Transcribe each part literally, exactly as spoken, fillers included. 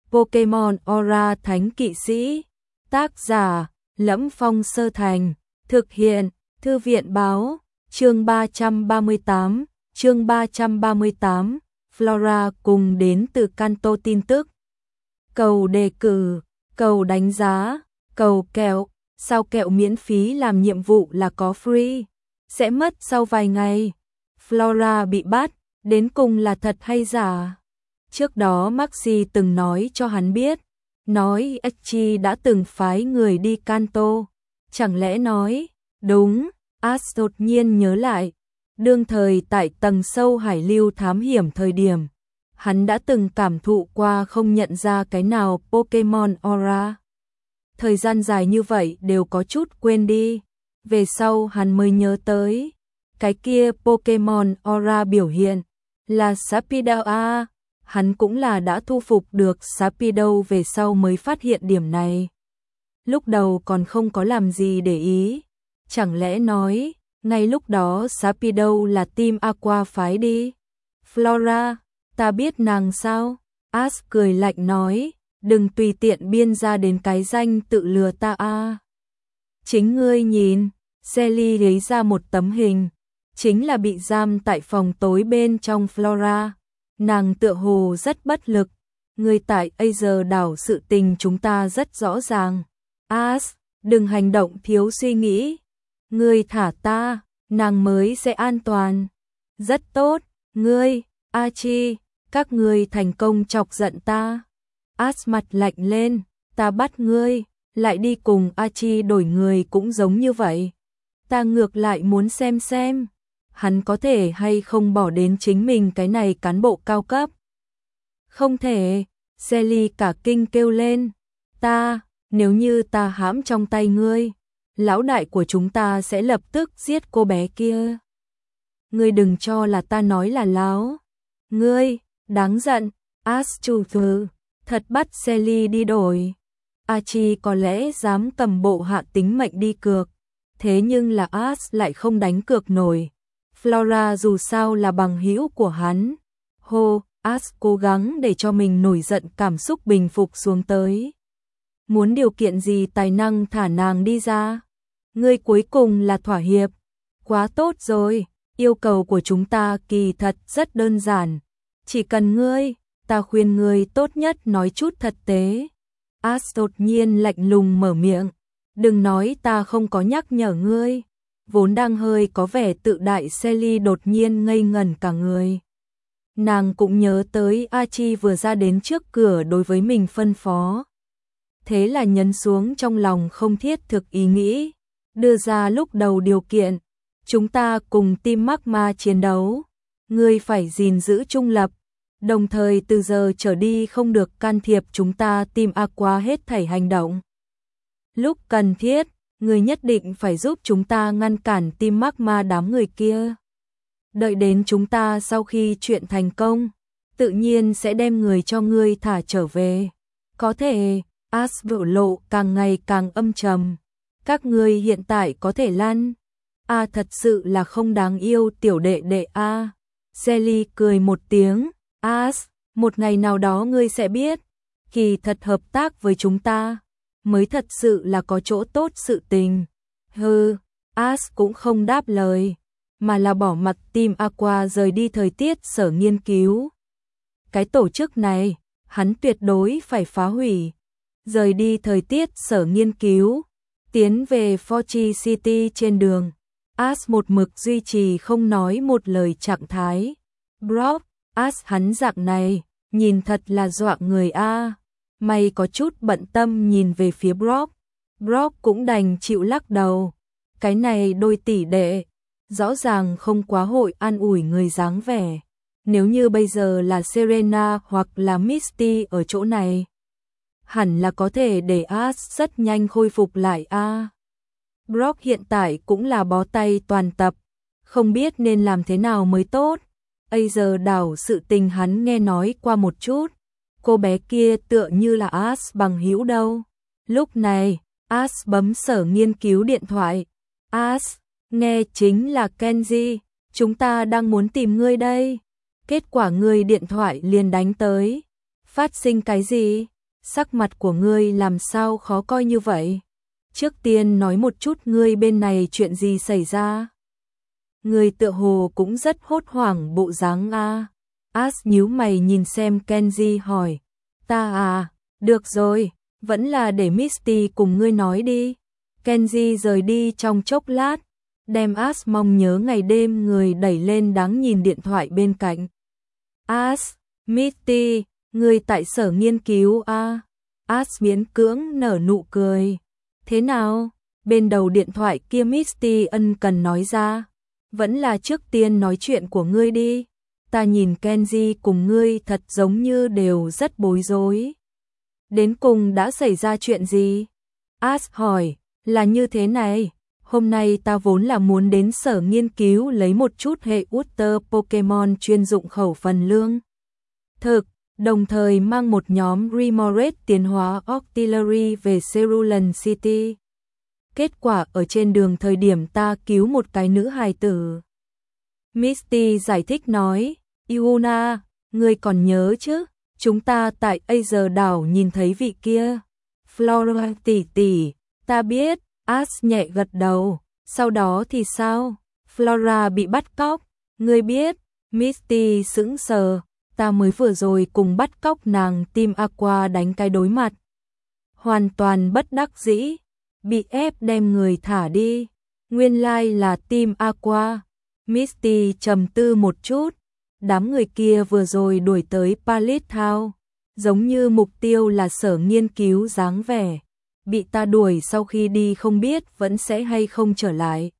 Pokemon Aura Thánh Kỵ Sĩ. Tác giả: Lẫm Phong Sơ Thành. Thực hiện: Thư viện báo. Chương ba trăm ba mươi tám. Chương ba trăm ba mươi tám. Flora cùng đến từ Kanto tin tức. Cầu đề cử, cầu đánh giá, cầu kẹo. Sao kẹo miễn phí làm nhiệm vụ là có free? Sẽ mất sau vài ngày. Flora bị bắt, đến cùng là thật hay giả? Trước đó Maxi từng nói cho hắn biết, nói Echi đã từng phái người đi Kanto. Chẳng lẽ nói, đúng, Ash đột nhiên nhớ lại. Đương thời tại tầng sâu hải lưu thám hiểm thời điểm, hắn đã từng cảm thụ qua không nhận ra cái nào Pokemon Aura. Thời gian dài như vậy đều có chút quên đi. Về sau hắn mới nhớ tới, cái kia Pokemon Aura biểu hiện là Sharpedo a. Hắn cũng là đã thu phục được Sharpedo về sau mới phát hiện điểm này. Lúc đầu còn không có làm gì để ý. Chẳng lẽ nói, ngay lúc đó Sharpedo là team Aqua phái đi? Flora, ta biết nàng sao? Ash cười lạnh nói, đừng tùy tiện biên ra đến cái danh tự lừa ta a. Chính ngươi nhìn, Sally lấy ra một tấm hình, chính là bị giam tại phòng tối bên trong Flora. Nàng tựa hồ rất bất lực, ngươi tại Aether đảo sự tình chúng ta rất rõ ràng. Ash, đừng hành động thiếu suy nghĩ. Ngươi thả ta, nàng mới sẽ an toàn. Rất tốt, ngươi, Archie, các ngươi thành công chọc giận ta. Ash mặt lạnh lên, ta bắt ngươi, lại đi cùng Archie đổi người cũng giống như vậy. Ta ngược lại muốn xem xem, hắn có thể hay không bỏ đến chính mình cái này cán bộ cao cấp. Không thể, Sally cả kinh kêu lên, ta, nếu như ta hãm trong tay ngươi, lão đại của chúng ta sẽ lập tức giết cô bé kia. Ngươi đừng cho là ta nói là láo. Ngươi, đáng giận, Ash chủ thư, thật bắt Sally đi đổi. Archie có lẽ dám cầm bộ hạ tính mệnh đi cược, thế nhưng là Ash lại không đánh cược nổi. Flora dù sao là bằng hữu của hắn. Hô, Ash cố gắng để cho mình nổi giận cảm xúc bình phục xuống tới. Muốn điều kiện gì tài năng thả nàng đi ra? Ngươi cuối cùng là thỏa hiệp. Quá tốt rồi, yêu cầu của chúng ta kỳ thật rất đơn giản. Chỉ cần ngươi, ta khuyên ngươi tốt nhất nói chút thật tế. Ash đột nhiên lạnh lùng mở miệng. Đừng nói ta không có nhắc nhở ngươi. Vốn đang hơi có vẻ tự đại Sally đột nhiên ngây ngẩn cả người. Nàng cũng nhớ tới Archie vừa ra đến trước cửa đối với mình phân phó. Thế là nhấn xuống trong lòng không thiết thực ý nghĩ. Đưa ra lúc đầu điều kiện. Chúng ta cùng team Magma chiến đấu. Ngươi phải gìn giữ trung lập. Đồng thời từ giờ trở đi không được can thiệp chúng ta team Aqua hết thảy hành động. Lúc cần thiết, ngươi nhất định phải giúp chúng ta ngăn cản team Magma đám người kia. Đợi đến chúng ta sau khi chuyện thành công, tự nhiên sẽ đem người cho ngươi thả trở về. Có thể, Ash biểu lộ càng ngày càng âm trầm. Các ngươi hiện tại có thể lăn. A à, thật sự là không đáng yêu tiểu đệ đệ a. À. Sally cười một tiếng. Ash, một ngày nào đó ngươi sẽ biết, kỳ thật hợp tác với chúng ta mới thật sự là có chỗ tốt sự tình. Hừ, Ash cũng không đáp lời, mà là bỏ mặt team Aqua rời đi thời tiết sở nghiên cứu. Cái tổ chức này, hắn tuyệt đối phải phá hủy. Rời đi thời tiết sở nghiên cứu, tiến về Forge City trên đường. Ash một mực duy trì không nói một lời trạng thái. Brock, Ash hắn dạng này, nhìn thật là dọa người a. Mày có chút bận tâm nhìn về phía Brock. Brock cũng đành chịu lắc đầu. Cái này đôi tỷ đệ, rõ ràng không quá hội an ủi người dáng vẻ. Nếu như bây giờ là Serena hoặc là Misty ở chỗ này, hẳn là có thể để Ash rất nhanh khôi phục lại a. Brock hiện tại cũng là bó tay toàn tập, không biết nên làm thế nào mới tốt. Aether đảo sự tình hắn nghe nói qua một chút. Cô bé kia tựa như là Ash bằng hữu đâu. Lúc này, Ash bấm sở nghiên cứu điện thoại. Ash, nghe chính là Kenji, chúng ta đang muốn tìm ngươi đây. Kết quả ngươi điện thoại liền đánh tới. Phát sinh cái gì? sắc mặt của ngươi làm sao khó coi như vậy? Trước tiên nói một chút ngươi bên này chuyện gì xảy ra? Ngươi tựa hồ cũng rất hốt hoảng bộ dáng a. As nhíu mày nhìn xem Kenji hỏi. Ta à, được rồi, vẫn là để Misty cùng ngươi nói đi. Kenji rời đi trong chốc lát, đem As mong nhớ ngày đêm người đẩy lên đáng nhìn điện thoại bên cạnh. As, Misty, ngươi tại sở nghiên cứu a? As miễn cưỡng nở nụ cười. Thế nào? Bên đầu điện thoại kia Misty ân cần nói ra. Vẫn là trước tiên nói chuyện của ngươi đi. Ta nhìn Kenji cùng ngươi thật giống như đều rất bối rối. Đến cùng đã xảy ra chuyện gì? As hỏi, là như thế này. Hôm nay ta vốn là muốn đến sở nghiên cứu lấy một chút hệ Ultra Pokemon chuyên dụng khẩu phần lương thực, đồng thời mang một nhóm Remoraid tiến hóa Octillery về Cerulean City. Kết quả ở trên đường thời điểm ta cứu một cái nữ hài tử. Misty giải thích nói, Yuna, ngươi còn nhớ chứ? Chúng ta tại Azer đảo nhìn thấy vị kia. Flora tỷ tỷ, ta biết. As nhẹ gật đầu. Sau đó thì sao? Flora bị bắt cóc. Ngươi biết? Misty sững sờ. Ta mới vừa rồi cùng bắt cóc nàng Team Aqua đánh cái đối mặt. Hoàn toàn bất đắc dĩ. Bị ép đem người thả đi. Nguyên lai là Team Aqua. Misty trầm tư một chút. Đám người kia vừa rồi đuổi tới Pallet Town. Giống như mục tiêu là sở nghiên cứu dáng vẻ. Bị ta đuổi sau khi đi không biết vẫn sẽ hay không trở lại.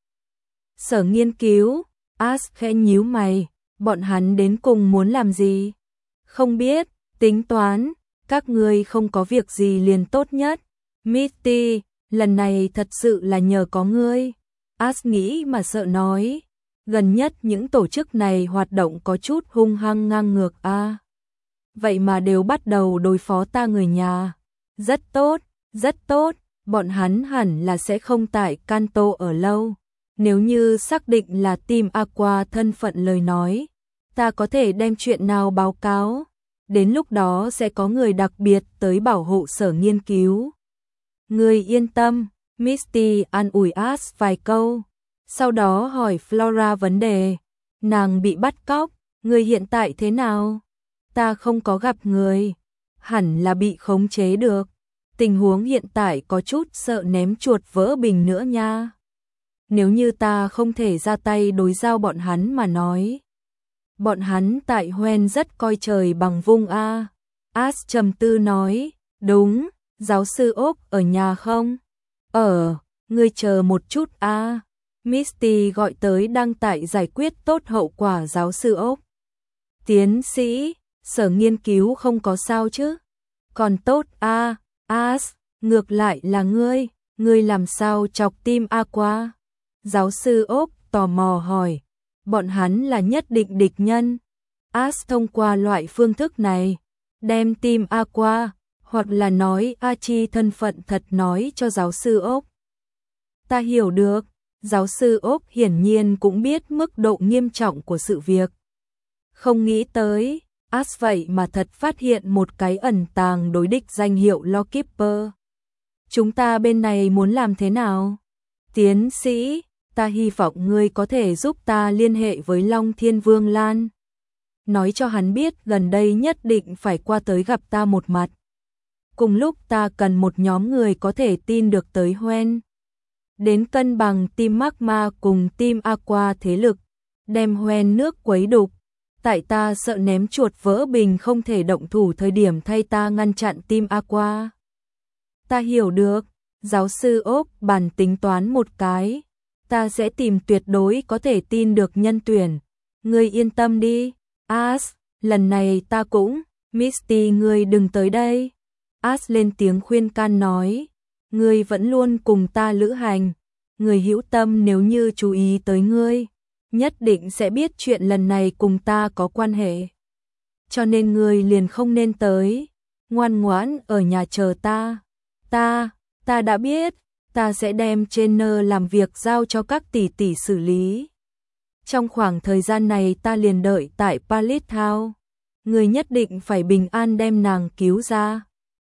Sở nghiên cứu, As khẽ nhíu mày, bọn hắn đến cùng muốn làm gì? Không biết, tính toán, các ngươi không có việc gì liền tốt nhất. Misty, lần này thật sự là nhờ có ngươi. As nghĩ mà sợ nói, gần nhất những tổ chức này hoạt động có chút hung hăng ngang ngược a. À. Vậy mà đều bắt đầu đối phó ta người nhà. Rất tốt. Rất tốt, bọn hắn hẳn là sẽ không tại Kanto ở lâu. Nếu như xác định là Team Aqua thân phận lời nói, ta có thể đem chuyện nào báo cáo. Đến lúc đó sẽ có người đặc biệt tới bảo hộ sở nghiên cứu. Người yên tâm, Misty an ủi As vài câu. Sau đó hỏi Flora vấn đề. Nàng bị bắt cóc, người hiện tại thế nào? Ta không có gặp người. Hẳn là bị khống chế được. Tình huống hiện tại có chút sợ ném chuột vỡ bình nữa nha. Nếu như ta không thể ra tay đối giao bọn hắn mà nói. Bọn hắn tại Hoenn rất coi trời bằng vung a. As trầm tư nói, đúng, giáo sư Ốc ở nhà không? Ở, ngươi chờ một chút a. Misty gọi tới đang tại giải quyết tốt hậu quả giáo sư Ốc. Tiến sĩ, sở nghiên cứu không có sao chứ? Còn tốt a. As, ngược lại là ngươi, ngươi làm sao chọc Team Aqua? Giáo sư Ốc tò mò hỏi, bọn hắn là nhất định địch nhân. As thông qua loại phương thức này, đem Team Aqua, hoặc là nói Archie thân phận thật nói cho giáo sư Ốc. Ta hiểu được, giáo sư Ốc hiển nhiên cũng biết mức độ nghiêm trọng của sự việc. Không nghĩ tới. As vậy mà thật phát hiện một cái ẩn tàng đối địch danh hiệu Lawkeeper. Chúng ta bên này muốn làm thế nào? Tiến sĩ, ta hy vọng ngươi có thể giúp ta liên hệ với Long Thiên Vương Lan. Nói cho hắn biết gần đây nhất định phải qua tới gặp ta một mặt. Cùng lúc ta cần một nhóm người có thể tin được tới Hoenn. Đến cân bằng Team Magma cùng Team Aqua thế lực, đem Hoenn nước quấy đục. Tại ta sợ ném chuột vỡ bình không thể động thủ thời điểm thay ta ngăn chặn Team Aqua. Ta hiểu được, giáo sư Ốc bàn tính toán một cái. Ta sẽ tìm tuyệt đối có thể tin được nhân tuyển. Ngươi yên tâm đi, As, lần này ta cũng, Misty ngươi đừng tới đây. As lên tiếng khuyên can nói, ngươi vẫn luôn cùng ta lữ hành. Người hữu tâm nếu như chú ý tới ngươi. Nhất định sẽ biết chuyện lần này cùng ta có quan hệ. Cho nên ngươi liền không nên tới. Ngoan ngoãn ở nhà chờ ta. Ta, ta đã biết. Ta sẽ đem trainer làm việc giao cho các tỷ tỷ xử lý. Trong khoảng thời gian này ta liền đợi tại Pallet Town. Ngươi nhất định phải bình an đem nàng cứu ra.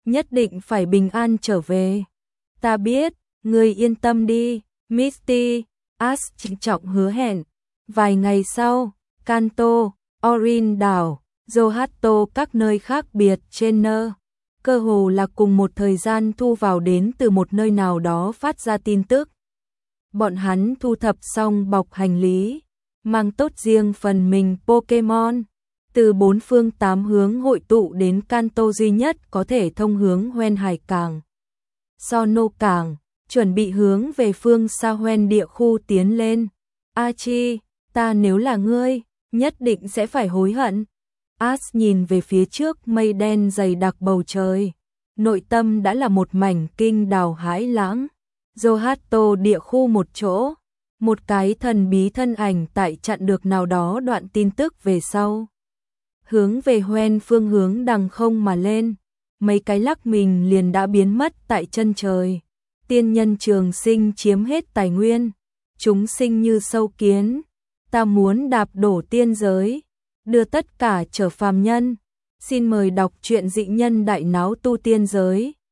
nhất định phải bình an trở về. Ta biết, ngươi yên tâm đi, Misty, Ash trịnh trọng hứa hẹn. Vài ngày sau, Kanto, Orin đảo, Johto các nơi khác biệt trên nơ. Cơ hồ là cùng một thời gian thu vào đến từ một nơi nào đó phát ra tin tức. Bọn hắn thu thập xong bọc hành lý, mang tốt riêng phần mình Pokemon, từ bốn phương tám hướng hội tụ đến Kanto duy nhất có thể thông hướng Hoenn Hải Cảng. Sono Cảng, chuẩn bị hướng về phương xa Hoenn địa khu tiến lên. Archie, ta nếu là ngươi, nhất định sẽ phải hối hận. Ash nhìn về phía trước mây đen dày đặc bầu trời, nội tâm đã là một mảnh kinh đào hãi lãng. Johto địa khu một chỗ, một cái thần bí thân ảnh tại chặn được nào đó đoạn tin tức về sau. Hướng về Hoenn phương hướng đằng không mà lên, mấy cái lắc mình liền đã biến mất tại chân trời. Tiên nhân trường sinh chiếm hết tài nguyên, chúng sinh như sâu kiến, ta muốn đạp đổ tiên giới, đưa tất cả trở phàm nhân. Xin mời đọc truyện Dị Nhân Đại Náo Tu Tiên Giới.